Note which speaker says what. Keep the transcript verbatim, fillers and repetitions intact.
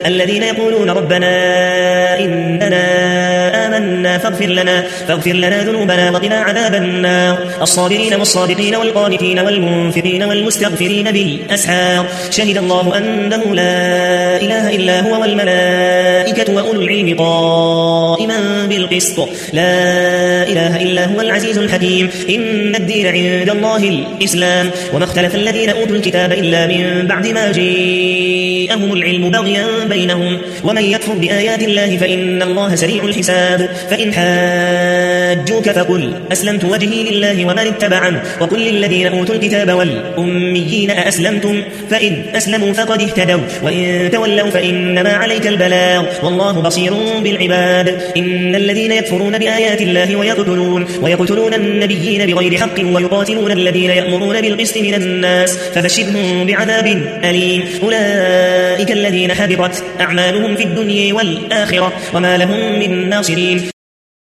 Speaker 1: الذين يقولون ربنا إننا آمنا فاغفر لنا, فاغفر لنا ذنوبنا وقنا عذاب النار الصابرين والصادقين والقانتين والمنفقين والمستغفرين بالأسحار شهد الله أنه لا إله إلا هو والملائكة وأولو العلم قائما بالقسط لا إله إلا هو العزيز الحكيم إن الدين عند الله الإسلام وما اختلف الذين أوتوا الكتاب إلا من بعد ما جاءهم العلم بغيا بينهم ومن يكفر بآيات الله فإن الله سريع الحساب فإن حاجوك فقل أسلمت وجهي لله ومن اتبعني وقل للذين أوتوا الكتاب والأميين أأسلمتم فإن أسلموا فقد اهتدوا وإن تولوا فإنما عليك البلاغ والله بصير بالعباد إن الذين يكفرون بآيات الله ويقتلون, ويقتلون النبيين بغير حق ويقاتلون الذين يأمرون بالقسط من الناس فبشرهم بعذاب أليم أولئك الذين حبطت أعمالهم في الدنيا والآخرة وما لهم من ناصرين.